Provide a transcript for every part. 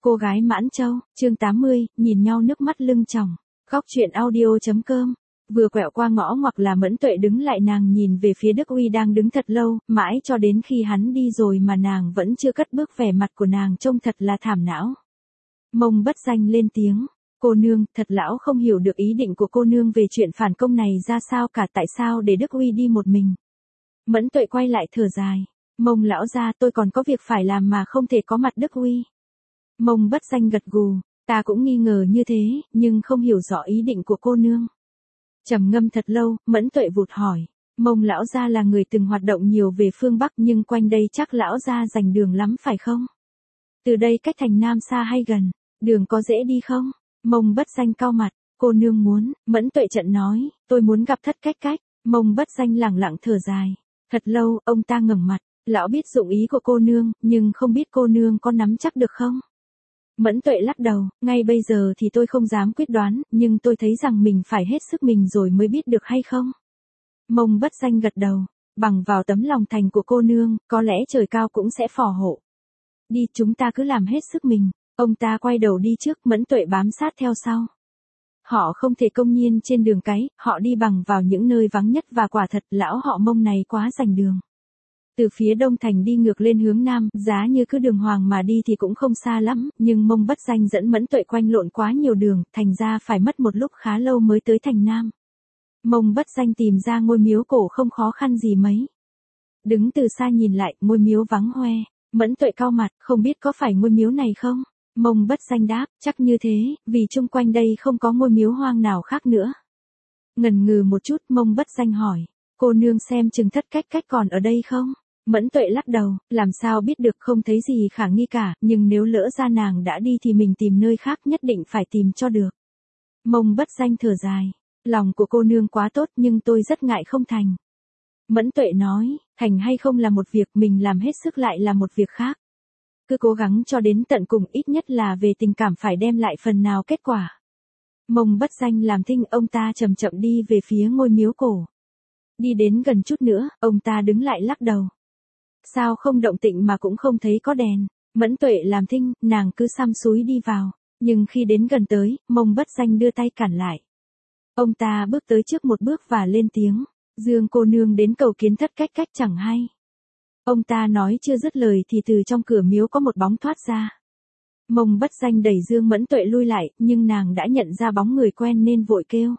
Cô gái Mãn Châu, chương 80, nhìn nhau nước mắt lưng tròng. Góc truyện audio.com. Vừa quẹo qua ngõ ngoặc là Mẫn Tuệ đứng lại, nàng nhìn về phía Đức Uy đang đứng thật lâu, mãi cho đến khi hắn đi rồi mà nàng vẫn chưa cất bước, vẻ mặt của nàng trông thật là thảm não. Mông Bất Danh lên tiếng, cô nương, thật lão không hiểu được ý định của cô nương về chuyện phản công này ra sao cả, tại sao để Đức Uy đi một mình. Mẫn Tuệ quay lại thở dài, Mông lão gia, tôi còn có việc phải làm mà không thể có mặt Đức Uy. Mông Bất Danh gật gù, ta cũng nghi ngờ như thế, nhưng không hiểu rõ ý định của cô nương. Trầm ngâm thật lâu, Mẫn Tuệ vụt hỏi, Mông lão gia là người từng hoạt động nhiều về phương Bắc, nhưng quanh đây chắc lão gia rành đường lắm phải không? Từ đây cách thành Nam xa hay gần, đường có dễ đi không? Mông Bất Danh cau mặt, cô nương muốn, Mẫn Tuệ chợt nói, tôi muốn gặp Thất Cách Cách. Mông Bất Danh lẳng lặng thở dài, thật lâu, ông ta ngẩng mặt, lão biết dụng ý của cô nương, nhưng không biết cô nương có nắm chắc được không? Mẫn Tuệ lắc đầu, ngay bây giờ thì tôi không dám quyết đoán, nhưng tôi thấy rằng mình phải hết sức mình rồi mới biết được hay không? Mông Bất Danh gật đầu, bằng vào tấm lòng thành của cô nương, có lẽ trời cao cũng sẽ phò hộ. Đi, chúng ta cứ làm hết sức mình. Ông ta quay đầu đi trước, Mẫn Tuệ bám sát theo sau. Họ không thể công nhiên trên đường cái, họ đi bằng vào những nơi vắng nhất và quả thật lão họ Mông này quá rành đường. Từ phía Đông Thành đi ngược lên hướng Nam, giá như cứ đường hoàng mà đi thì cũng không xa lắm, nhưng Mông Bất Danh dẫn Mẫn Tuệ quanh lộn quá nhiều đường, thành ra phải mất một lúc khá lâu mới tới thành Nam. Mông Bất Danh tìm ra ngôi miếu cổ không khó khăn gì mấy. Đứng từ xa nhìn lại, ngôi miếu vắng hoe, Mẫn Tuệ cau mặt, không biết có phải ngôi miếu này không? Mông Bất Danh đáp, chắc như thế, vì chung quanh đây không có ngôi miếu hoang nào khác nữa. Ngần ngừ một chút, Mông Bất Danh hỏi, cô nương xem chừng Thất Cách Cách còn ở đây không? Mẫn Tuệ lắc đầu, làm sao biết được, không thấy gì khả nghi cả, nhưng nếu lỡ ra nàng đã đi thì mình tìm nơi khác nhất định phải tìm cho được. Mông Bất Danh thở dài, lòng của cô nương quá tốt nhưng tôi rất ngại không thành. Mẫn Tuệ nói, thành hay không là một việc, mình làm hết sức lại là một việc khác. Cứ cố gắng cho đến tận cùng, ít nhất là về tình cảm phải đem lại phần nào kết quả. Mông Bất Danh làm thinh, ông ta chậm chậm đi về phía ngôi miếu cổ. Đi đến gần chút nữa, ông ta đứng lại lắc đầu. Sao không động tĩnh mà cũng không thấy có đèn. Mẫn Tuệ làm thinh, nàng cứ xăm xúi đi vào, nhưng khi đến gần tới, Mông Bất Danh đưa tay cản lại. Ông ta bước tới trước một bước và lên tiếng, Dương cô nương đến cầu kiến Thất Cách Cách chẳng hay. Ông ta nói chưa dứt lời thì từ trong cửa miếu có một bóng thoát ra. Mông Bất Danh đẩy Dương Mẫn Tuệ lui lại, nhưng nàng đã nhận ra bóng người quen nên vội kêu.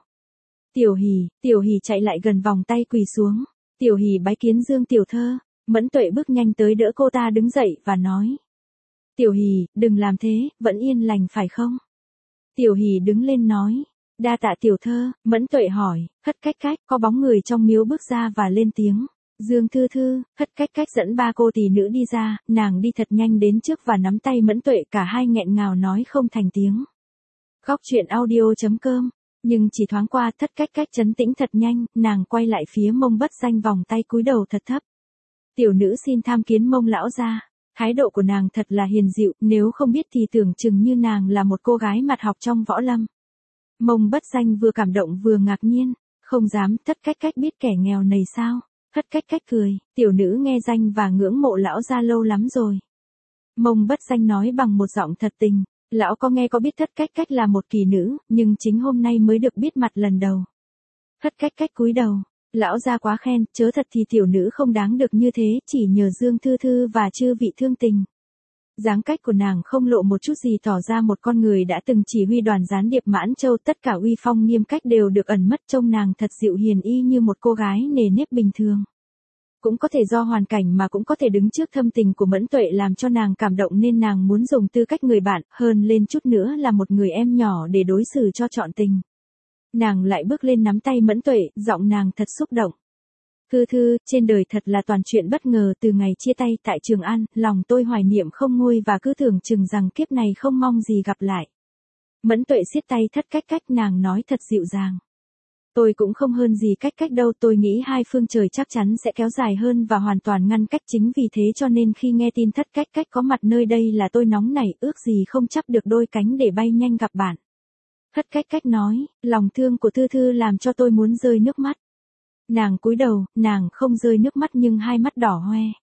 Tiểu Hỷ chạy lại gần, vòng tay quỳ xuống. Tiểu Hỷ bái kiến Dương tiểu thơ. Mẫn Tuệ bước nhanh tới đỡ cô ta đứng dậy và nói. Tiểu Hỷ, đừng làm thế, vẫn yên lành phải không? Tiểu Hỷ đứng lên nói. Đa tạ tiểu thơ. Mẫn Tuệ hỏi, Thất Cách Cách, có bóng người trong miếu bước ra và lên tiếng. Dương thư thư. Thất Cách Cách dẫn ba cô tỷ nữ đi ra, nàng đi thật nhanh đến trước và nắm tay Mẫn Tuệ, cả hai nghẹn ngào nói không thành tiếng. Góc truyện audio.com. Nhưng chỉ thoáng qua, Thất Cách Cách trấn tĩnh thật nhanh, nàng quay lại phía Mông Bất Danh, vòng tay cúi đầu thật thấp. Tiểu nữ xin tham kiến Mông lão gia. Thái độ của nàng thật là hiền dịu, nếu không biết thì tưởng chừng như nàng là một cô gái mặt học trong võ lâm. Mông Bất Danh vừa cảm động vừa ngạc nhiên, không dám. Thất Cách Cách biết kẻ nghèo này sao? Thất Cách Cách cười, tiểu nữ nghe danh và ngưỡng mộ lão gia lâu lắm rồi. Mông Bất Danh nói bằng một giọng thật tình, lão có nghe có biết Thất Cách Cách là một kỳ nữ, nhưng chính hôm nay mới được biết mặt lần đầu. Thất Cách Cách cúi đầu, lão gia quá khen, chớ thật thì tiểu nữ không đáng được như thế, chỉ nhờ Dương thư thư và chư vị thương tình. Dáng cách của nàng không lộ một chút gì tỏ ra một con người đã từng chỉ huy đoàn gián điệp Mãn Châu, tất cả uy phong nghiêm cách đều được ẩn mất, trông nàng thật dịu hiền y như một cô gái nề nếp bình thường. Cũng có thể do hoàn cảnh mà cũng có thể đứng trước thâm tình của Mẫn Tuệ làm cho nàng cảm động nên nàng muốn dùng tư cách người bạn, hơn lên chút nữa là một người em nhỏ để đối xử cho trọn tình. Nàng lại bước lên nắm tay Mẫn Tuệ, giọng nàng thật xúc động. Thư thư, trên đời thật là toàn chuyện bất ngờ, từ ngày chia tay tại Trường An, lòng tôi hoài niệm không nguôi và cứ tưởng chừng rằng kiếp này không mong gì gặp lại. Mẫn Tuệ siết tay Thất Cách Cách, nàng nói thật dịu dàng. Tôi cũng không hơn gì Cách Cách đâu, tôi nghĩ hai phương trời chắc chắn sẽ kéo dài hơn và hoàn toàn ngăn cách, chính vì thế cho nên khi nghe tin Thất Cách Cách có mặt nơi đây là tôi nóng nảy, ước gì không chắp được đôi cánh để bay nhanh gặp bạn. Thất Cách Cách nói, lòng thương của thư thư làm cho tôi muốn rơi nước mắt. Nàng cúi đầu, nàng không rơi nước mắt nhưng hai mắt đỏ hoe.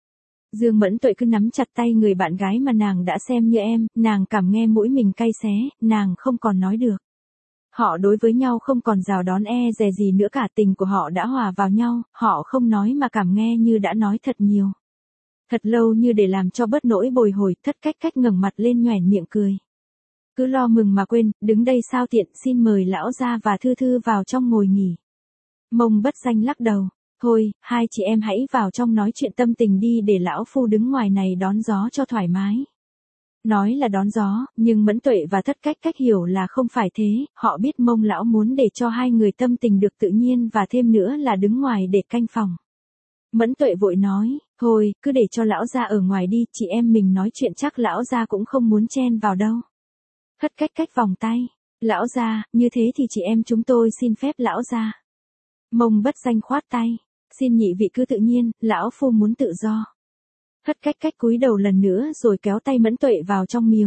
Dương Mẫn Tuệ cứ nắm chặt tay người bạn gái mà nàng đã xem như em, nàng cảm nghe mũi mình cay xé, nàng không còn nói được. Họ đối với nhau không còn rào đón e dè gì nữa cả, tình của họ đã hòa vào nhau, họ không nói mà cảm nghe như đã nói thật nhiều. Thật lâu như để làm cho bớt nỗi bồi hồi, Thất Cách Cách ngẩng mặt lên nhoẻn miệng cười. Cứ lo mừng mà quên, đứng đây sao tiện, xin mời lão gia và Thư Thư vào trong ngồi nghỉ. Mông Bất Danh lắc đầu, thôi, hai chị em hãy vào trong nói chuyện tâm tình đi để lão phu đứng ngoài này đón gió cho thoải mái. Nói là đón gió, nhưng Mẫn Tuệ và Thất Cách Cách hiểu là không phải thế, họ biết Mông lão muốn để cho hai người tâm tình được tự nhiên và thêm nữa là đứng ngoài để canh phòng. Mẫn Tuệ vội nói, thôi, cứ để cho lão gia ở ngoài đi, chị em mình nói chuyện chắc lão gia cũng không muốn chen vào đâu. Thất Cách Cách vòng tay, lão gia, như thế thì chị em chúng tôi xin phép lão gia. Mông Bất Danh khoát tay, xin nhị vị cứ tự nhiên, lão phu muốn tự do. Thất Cách Cách cúi đầu lần nữa rồi kéo tay Mẫn Tuệ vào trong miếu.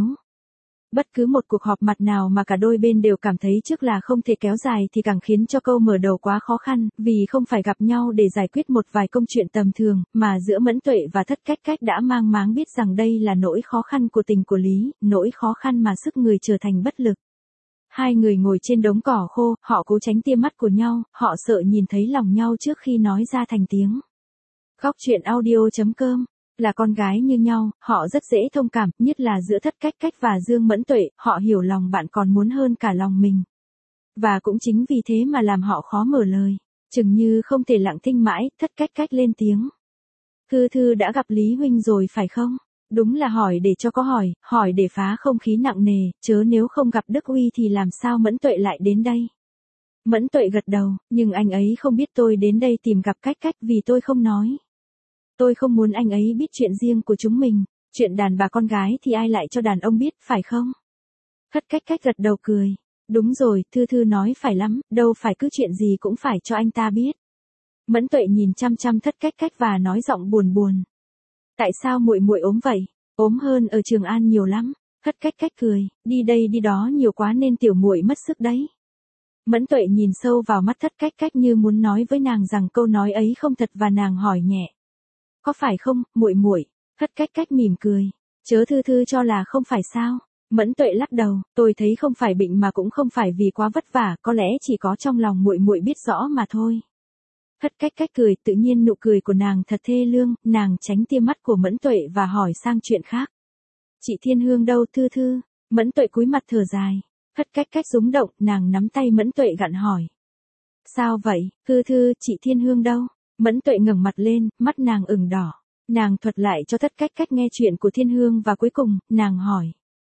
Bất cứ một cuộc họp mặt nào mà cả đôi bên đều cảm thấy trước là không thể kéo dài thì càng khiến cho câu mở đầu quá khó khăn, vì không phải gặp nhau để giải quyết một vài công chuyện tầm thường, mà giữa Mẫn Tuệ và Thất Cách Cách đã mang máng biết rằng đây là nỗi khó khăn của tình của lý, nỗi khó khăn mà sức người trở thành bất lực. Hai người ngồi trên đống cỏ khô, họ cố tránh tia mắt của nhau, họ sợ nhìn thấy lòng nhau trước khi nói ra thành tiếng. Góc truyện audio.com là con gái như nhau, họ rất dễ thông cảm, nhất là giữa Thất Cách Cách và Dương Mẫn Tuệ, họ hiểu lòng bạn còn muốn hơn cả lòng mình. Và cũng chính vì thế mà làm họ khó mở lời, chừng như không thể lặng thinh mãi, Thất Cách Cách lên tiếng. Thư Thư đã gặp Lý Huynh rồi phải không? Đúng là hỏi để cho có hỏi để phá không khí nặng nề, chớ nếu không gặp Đức Uy thì làm sao Mẫn Tuệ lại đến đây? Mẫn Tuệ gật đầu, nhưng anh ấy không biết tôi đến đây tìm gặp Cách Cách vì tôi không nói. Tôi không muốn anh ấy biết chuyện riêng của chúng mình, chuyện đàn bà con gái thì ai lại cho đàn ông biết, phải không? Thất Cách Cách gật đầu cười. Đúng rồi, Thư Thư nói phải lắm, đâu phải cứ chuyện gì cũng phải cho anh ta biết. Mẫn Tuệ nhìn chăm chăm Thất Cách Cách và nói giọng buồn buồn. Tại sao muội muội ốm vậy? Ốm hơn ở Trường An nhiều lắm. Thất Cách Cách cười, đi đây đi đó nhiều quá nên tiểu muội mất sức đấy. Mẫn Tuệ nhìn sâu vào mắt Thất Cách Cách như muốn nói với nàng rằng câu nói ấy không thật và nàng hỏi nhẹ. Có phải không, muội muội? Thất Cách Cách mỉm cười. Chớ Thư Thư cho là không phải sao? Mẫn Tuệ lắc đầu, tôi thấy không phải bệnh mà cũng không phải vì quá vất vả, có lẽ chỉ có trong lòng muội muội biết rõ mà thôi. Thất Cách Cách cười, tự nhiên nụ cười của nàng thật thê lương, nàng tránh tia mắt của Mẫn Tuệ và hỏi sang chuyện khác. Chị Thiên Hương đâu Thư Thư? Mẫn Tuệ cúi mặt thở dài. Thất Cách Cách rúng động, nàng nắm tay Mẫn Tuệ gặn hỏi. Sao vậy, Thư Thư, chị Thiên Hương đâu? Mẫn Tuệ ngẩng mặt lên, mắt nàng ửng đỏ. Nàng thuật lại cho Thất Cách Cách nghe chuyện của Thiên Hương và cuối cùng, nàng hỏi.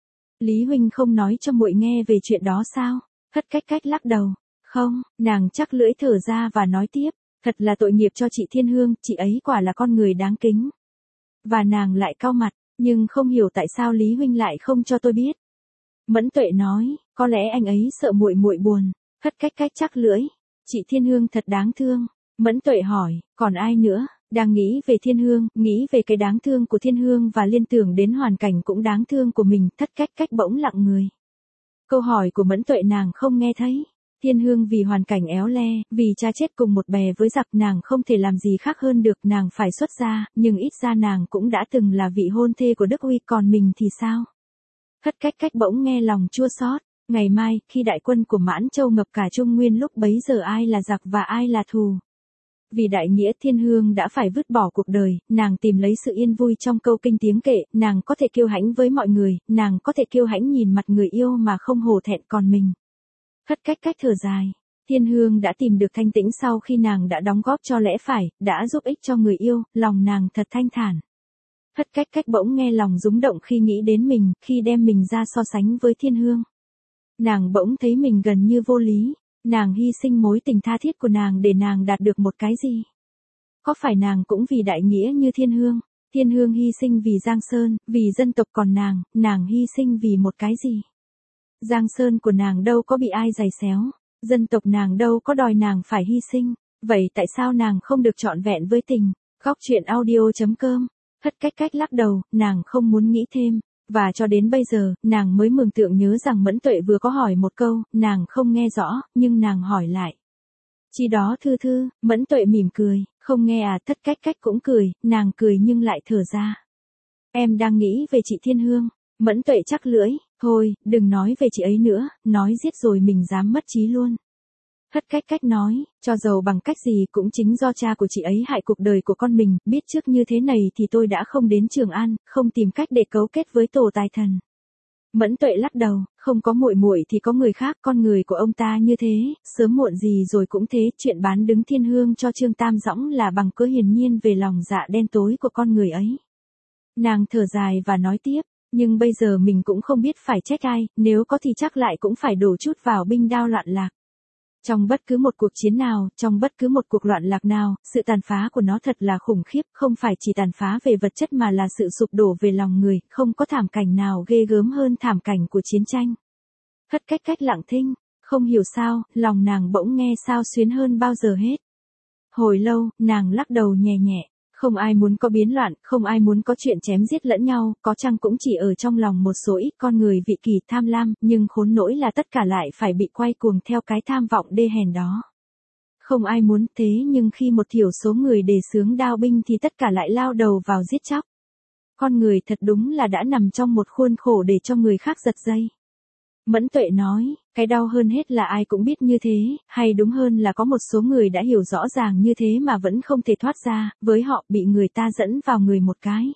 Lý Huynh không nói cho muội nghe về chuyện đó sao? Thất Cách Cách lắc đầu. Không, nàng chắc lưỡi thở ra và nói tiếp. Thật là tội nghiệp cho chị Thiên Hương, chị ấy quả là con người đáng kính. Và nàng lại cau mặt, nhưng không hiểu tại sao Lý Huynh lại không cho tôi biết. Mẫn Tuệ nói, có lẽ anh ấy sợ muội muội buồn. Thất Cách Cách chắc lưỡi. Chị Thiên Hương thật đáng thương. Mẫn Tuệ hỏi, còn ai nữa? Đang nghĩ về Thiên Hương, nghĩ về cái đáng thương của Thiên Hương và liên tưởng đến hoàn cảnh cũng đáng thương của mình, Thất Cách Cách bỗng lặng người. Câu hỏi của Mẫn Tuệ nàng không nghe thấy. Thiên Hương vì hoàn cảnh éo le, vì cha chết cùng một bè với giặc nàng không thể làm gì khác hơn được, nàng phải xuất gia, nhưng ít ra nàng cũng đã từng là vị hôn thê của Đức Uy, còn mình thì sao? Thất Cách Cách bỗng nghe lòng chua xót. Ngày mai, khi đại quân của Mãn Châu ngập cả Trung Nguyên lúc bấy giờ ai là giặc và ai là thù? Vì đại nghĩa Thiên Hương đã phải vứt bỏ cuộc đời, nàng tìm lấy sự yên vui trong câu kinh tiếng kệ, nàng có thể kiêu hãnh với mọi người, nàng có thể kiêu hãnh nhìn mặt người yêu mà không hổ thẹn còn mình. Thất Cách Cách thở dài. Thiên Hương đã tìm được thanh tĩnh sau khi nàng đã đóng góp cho lẽ phải, đã giúp ích cho người yêu, lòng nàng thật thanh thản. Thất Cách Cách bỗng nghe lòng rúng động khi nghĩ đến mình, khi đem mình ra so sánh với Thiên Hương. Nàng bỗng thấy mình gần như vô lý. Nàng hy sinh mối tình tha thiết của nàng để nàng đạt được một cái gì? Có phải nàng cũng vì đại nghĩa như Thiên Hương? Thiên Hương hy sinh vì Giang Sơn, vì dân tộc, còn nàng hy sinh vì một cái gì? Giang Sơn của nàng đâu có bị ai giày xéo, dân tộc nàng đâu có đòi nàng phải hy sinh, vậy tại sao nàng không được trọn vẹn với tình? Góc truyện audio.com. Thất Cách Cách lắc đầu, nàng không muốn nghĩ thêm. Và cho đến bây giờ, nàng mới mường tượng nhớ rằng Mẫn Tuệ vừa có hỏi một câu, nàng không nghe rõ, nhưng nàng hỏi lại. Chi đó Thư Thư, Mẫn Tuệ mỉm cười, không nghe à, Thất Cách Cách cũng cười, nàng cười nhưng lại thở ra. Em đang nghĩ về chị Thiên Hương. Mẫn Tuệ chắc lưỡi, thôi, đừng nói về chị ấy nữa, nói giết rồi mình dám mất trí luôn. Thất Cách Cách nói, cho dầu bằng cách gì cũng chính do cha của chị ấy hại cuộc đời của con mình, biết trước như thế này thì tôi đã không đến Trường An, không tìm cách để cấu kết với Tổ Tài Thần. Mẫn Tuệ lắc đầu, không có muội muội thì có người khác, con người của ông ta như thế, sớm muộn gì rồi cũng thế, chuyện bán đứng Thiên Hương cho Trương Tam Dõng là bằng cớ hiển nhiên về lòng dạ đen tối của con người ấy. Nàng thở dài và nói tiếp, nhưng bây giờ mình cũng không biết phải trách ai, nếu có thì chắc lại cũng phải đổ chút vào binh đao loạn lạc. Trong bất cứ một cuộc chiến nào, trong bất cứ một cuộc loạn lạc nào, sự tàn phá của nó thật là khủng khiếp, không phải chỉ tàn phá về vật chất mà là sự sụp đổ về lòng người, không có thảm cảnh nào ghê gớm hơn thảm cảnh của chiến tranh. Thất Cách Cách lặng thinh, không hiểu sao, lòng nàng bỗng nghe xao xuyến hơn bao giờ hết. Hồi lâu, nàng lắc đầu nhẹ nhẹ. Không ai muốn có biến loạn, không ai muốn có chuyện chém giết lẫn nhau, có chăng cũng chỉ ở trong lòng một số ít con người vị kỳ tham lam, nhưng khốn nỗi là tất cả lại phải bị quay cuồng theo cái tham vọng đê hèn đó. Không ai muốn thế nhưng khi một thiểu số người đề xướng đao binh thì tất cả lại lao đầu vào giết chóc. Con người thật đúng là đã nằm trong một khuôn khổ để cho người khác giật dây. Mẫn Tuệ nói, cái đau hơn hết là ai cũng biết như thế, hay đúng hơn là có một số người đã hiểu rõ ràng như thế mà vẫn không thể thoát ra, với họ bị người ta dẫn vào người một cái.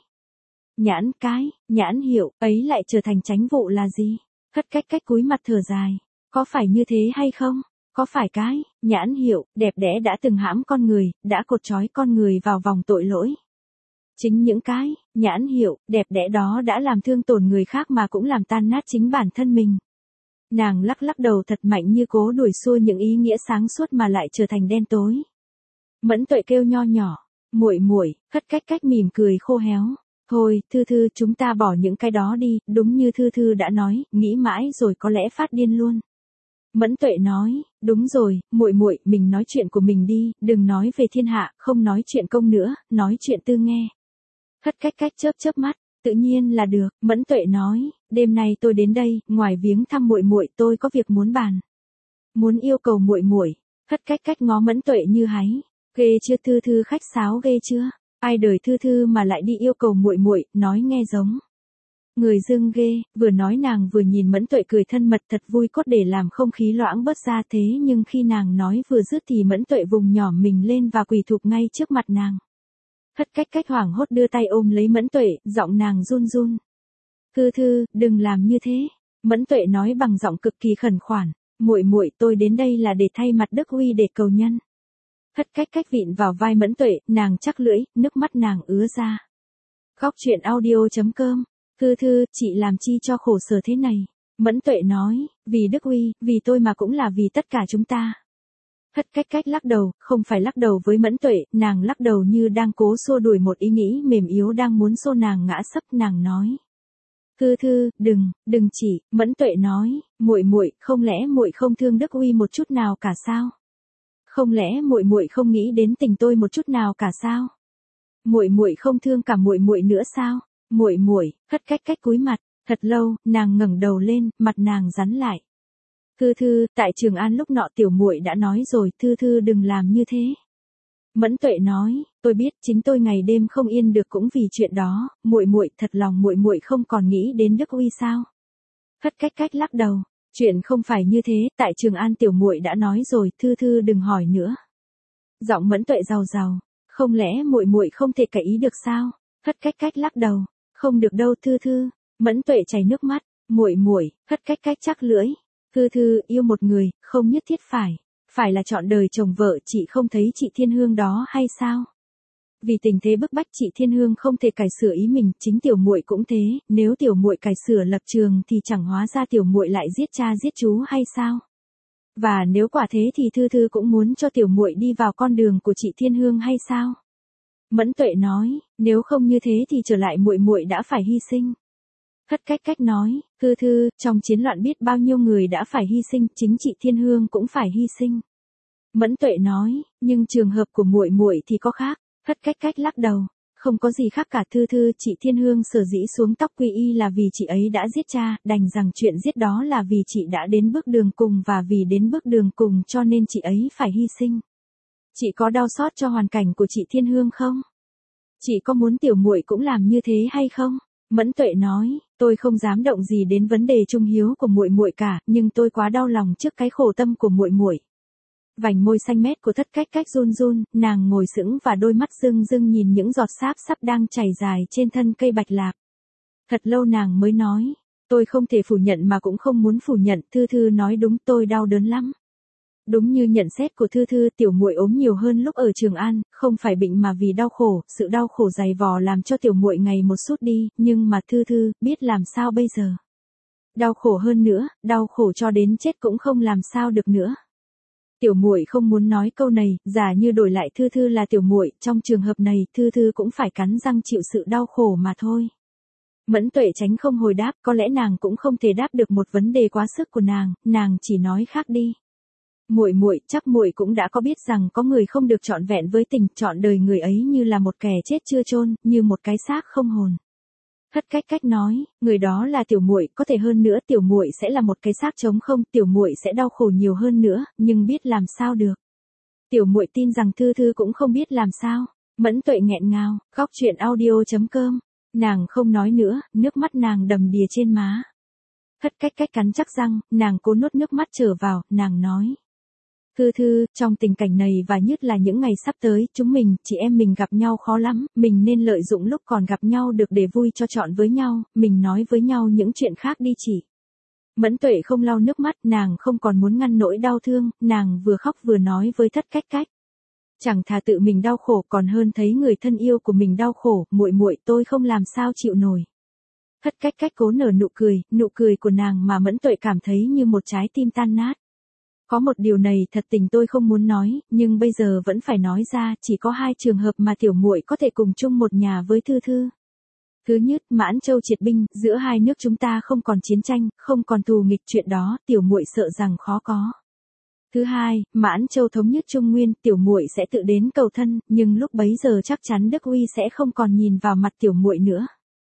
Nhãn hiệu, ấy lại trở thành chánh vụ là gì? Thất Cách Cách cúi mặt thở dài, có phải như thế hay không? Có phải cái, nhãn hiệu, đẹp đẽ đã từng hãm con người, đã cột trói con người vào vòng tội lỗi. Chính những cái, nhãn hiệu, đẹp đẽ đó đã làm thương tổn người khác mà cũng làm tan nát chính bản thân mình. Nàng lắc lắc đầu thật mạnh như cố đuổi xua những ý nghĩa sáng suốt mà lại trở thành đen tối. Mẫn Tuệ kêu nho nhỏ, muội, Thất Cách Cách mỉm cười khô héo. Thôi, Thư Thư, chúng ta bỏ những cái đó đi, đúng như Thư Thư đã nói, nghĩ mãi rồi có lẽ phát điên luôn. Mẫn Tuệ nói, đúng rồi, muội, mình nói chuyện của mình đi, đừng nói về thiên hạ, không nói chuyện công nữa, nói chuyện tư nghe. Thất Cách Cách chớp mắt. Tự nhiên là được, Mẫn Tuệ nói, đêm nay tôi đến đây, ngoài viếng thăm muội tôi có việc muốn bàn. Muốn yêu cầu muội. Thất Cách Cách ngó Mẫn Tuệ như háy, ghê chưa Thư Thư, khách sáo ghê chưa? Ai đời Thư Thư mà lại đi yêu cầu muội, nói nghe giống người dưng ghê. Vừa nói nàng vừa nhìn Mẫn Tuệ cười thân mật thật vui cốt để làm không khí loãng bớt ra, thế nhưng khi nàng nói vừa dứt thì Mẫn Tuệ vùng nhỏ mình lên và quỳ thụp ngay trước mặt nàng. Thất Cách Cách hoảng hốt đưa tay ôm lấy Mẫn Tuệ, giọng nàng run run. Thư, đừng làm như thế. Mẫn Tuệ nói bằng giọng cực kỳ khẩn khoản, muội, tôi đến đây là để thay mặt Đức Huy để cầu nhân. Thất Cách Cách vịn vào vai Mẫn Tuệ, nàng chắc lưỡi, nước mắt nàng ứa ra. Góc truyện audio.com, Thư, chị làm chi cho khổ sở thế này? Mẫn Tuệ nói, vì Đức Huy, vì tôi mà cũng là vì tất cả chúng ta. Thất Cách Cách lắc đầu, không phải lắc đầu với Mẫn Tuệ, nàng lắc đầu như đang cố xua đuổi một ý nghĩ mềm yếu đang muốn xô nàng ngã sấp, nàng nói. Thư, đừng chỉ, Mẫn Tuệ nói, muội, không lẽ muội không thương Đức Huy một chút nào cả sao? Không lẽ muội không nghĩ đến tình tôi một chút nào cả sao? Muội không thương cả muội nữa sao? Muội, Thất Cách Cách cúi mặt, thật lâu, nàng ngẩng đầu lên, mặt nàng rắn lại. Thư, tại Trường An lúc nọ tiểu muội đã nói rồi, Thư đừng làm như thế. Mẫn Tuệ nói, tôi biết, chính tôi ngày đêm không yên được cũng vì chuyện đó, muội, thật lòng muội không còn nghĩ đến Đức Huy sao? Thất Cách Cách lắc đầu, chuyện không phải như thế, tại Trường An tiểu muội đã nói rồi, Thư đừng hỏi nữa. Giọng Mẫn Tuệ giàu, không lẽ muội không thể cải ý được sao? Thất Cách Cách lắc đầu, không được đâu Thư. Mẫn Tuệ chảy nước mắt, muội, Thất Cách Cách chắc lưỡi. Thư, yêu một người, không nhất thiết phải là chọn đời chồng vợ, chị không thấy chị Thiên Hương đó hay sao? Vì tình thế bức bách chị Thiên Hương không thể cải sửa ý mình, chính tiểu muội cũng thế, nếu tiểu muội cải sửa lập trường thì chẳng hóa ra tiểu muội lại giết cha giết chú hay sao? Và nếu quả thế thì Thư cũng muốn cho tiểu muội đi vào con đường của chị Thiên Hương hay sao? Mẫn Tuệ nói, nếu không như thế thì trở lại muội đã phải hy sinh. Thất Cách Cách nói, Thư, trong chiến loạn biết bao nhiêu người đã phải hy sinh, chính chị Thiên Hương cũng phải hy sinh. Mẫn Tuệ nói, nhưng trường hợp của muội thì có khác. Thất Cách Cách lắc đầu, không có gì khác cả Thư, chị Thiên Hương sở dĩ xuống tóc quy y là vì chị ấy đã giết cha, đành rằng chuyện giết đó là vì chị đã đến bước đường cùng và vì đến bước đường cùng cho nên chị ấy phải hy sinh. Chị có đau xót cho hoàn cảnh của chị Thiên Hương không? Chị có muốn tiểu muội cũng làm như thế hay không? Mẫn Tuệ nói, tôi không dám động gì đến vấn đề trung hiếu của muội muội cả, nhưng tôi quá đau lòng trước cái khổ tâm của muội muội. Vành môi xanh mét của Thất Cách Cách run run, nàng ngồi sững và đôi mắt rưng rưng nhìn những giọt sáp sắp đang chảy dài trên thân cây bạch lạc. Thật lâu nàng mới nói, tôi không thể phủ nhận mà cũng không muốn phủ nhận, Thư Thư nói đúng, tôi đau đớn lắm. Đúng như nhận xét của Thư Thư, tiểu muội ốm nhiều hơn lúc ở Trường An, không phải bệnh mà vì đau khổ, sự đau khổ dày vò làm cho tiểu muội ngày một sút đi, nhưng mà Thư Thư biết làm sao bây giờ. Đau khổ hơn nữa, đau khổ cho đến chết cũng không làm sao được nữa. Tiểu muội không muốn nói câu này, giả như đổi lại Thư Thư là tiểu muội, trong trường hợp này, Thư Thư cũng phải cắn răng chịu sự đau khổ mà thôi. Mẫn Tuệ tránh không hồi đáp, có lẽ nàng cũng không thể đáp được một vấn đề quá sức của nàng chỉ nói khác đi. Muội, chắc muội cũng đã có biết rằng có người không được trọn vẹn với tình, trọn đời người ấy như là một kẻ chết chưa chôn, như một cái xác không hồn. Thất Cách Cách nói, người đó là tiểu muội, có thể hơn nữa tiểu muội sẽ là một cái xác trống không, tiểu muội sẽ đau khổ nhiều hơn nữa, nhưng biết làm sao được. Tiểu muội tin rằng Thư Thư cũng không biết làm sao. Mẫn Tuệ nghẹn ngào, khóc chuyện audio.com. Nàng không nói nữa, nước mắt nàng đầm đìa trên má. Thất Cách Cách cắn chắc răng, nàng cố nuốt nước mắt trở vào, nàng nói. Thư Thư, trong tình cảnh này và nhất là những ngày sắp tới, chúng mình, chị em mình gặp nhau khó lắm, mình nên lợi dụng lúc còn gặp nhau được để vui cho trọn với nhau, mình nói với nhau những chuyện khác đi chị. Mẫn Tuệ không lau nước mắt, nàng không còn muốn ngăn nỗi đau thương, nàng vừa khóc vừa nói với Thất Cách Cách. Chẳng thà tự mình đau khổ còn hơn thấy người thân yêu của mình đau khổ, muội tôi không làm sao chịu nổi. Thất Cách Cách cố nở nụ cười của nàng mà Mẫn Tuệ cảm thấy như một trái tim tan nát. Có một điều này thật tình tôi không muốn nói, nhưng bây giờ vẫn phải nói ra, chỉ có hai trường hợp mà tiểu muội có thể cùng chung một nhà với Thư Thư. Thứ nhất, Mãn Châu triệt binh, giữa hai nước chúng ta không còn chiến tranh, không còn thù nghịch, chuyện đó, tiểu muội sợ rằng khó có. Thứ hai, Mãn Châu thống nhất Trung Nguyên, tiểu muội sẽ tự đến cầu thân, nhưng lúc bấy giờ chắc chắn Đức Uy sẽ không còn nhìn vào mặt tiểu muội nữa.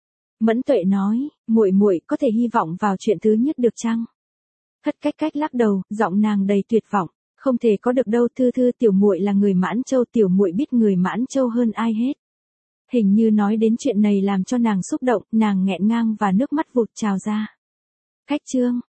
Mẫn Tuệ nói, muội có thể hy vọng vào chuyện thứ nhất được chăng? Thất Cách Cách lắc đầu, giọng nàng đầy tuyệt vọng, không thể có được đâu Thư Thư, tiểu muội là người Mãn Châu, tiểu muội biết người Mãn Châu hơn ai hết. Hình như nói đến chuyện này làm cho nàng xúc động, nàng nghẹn ngang và nước mắt vụt trào ra. Khách chương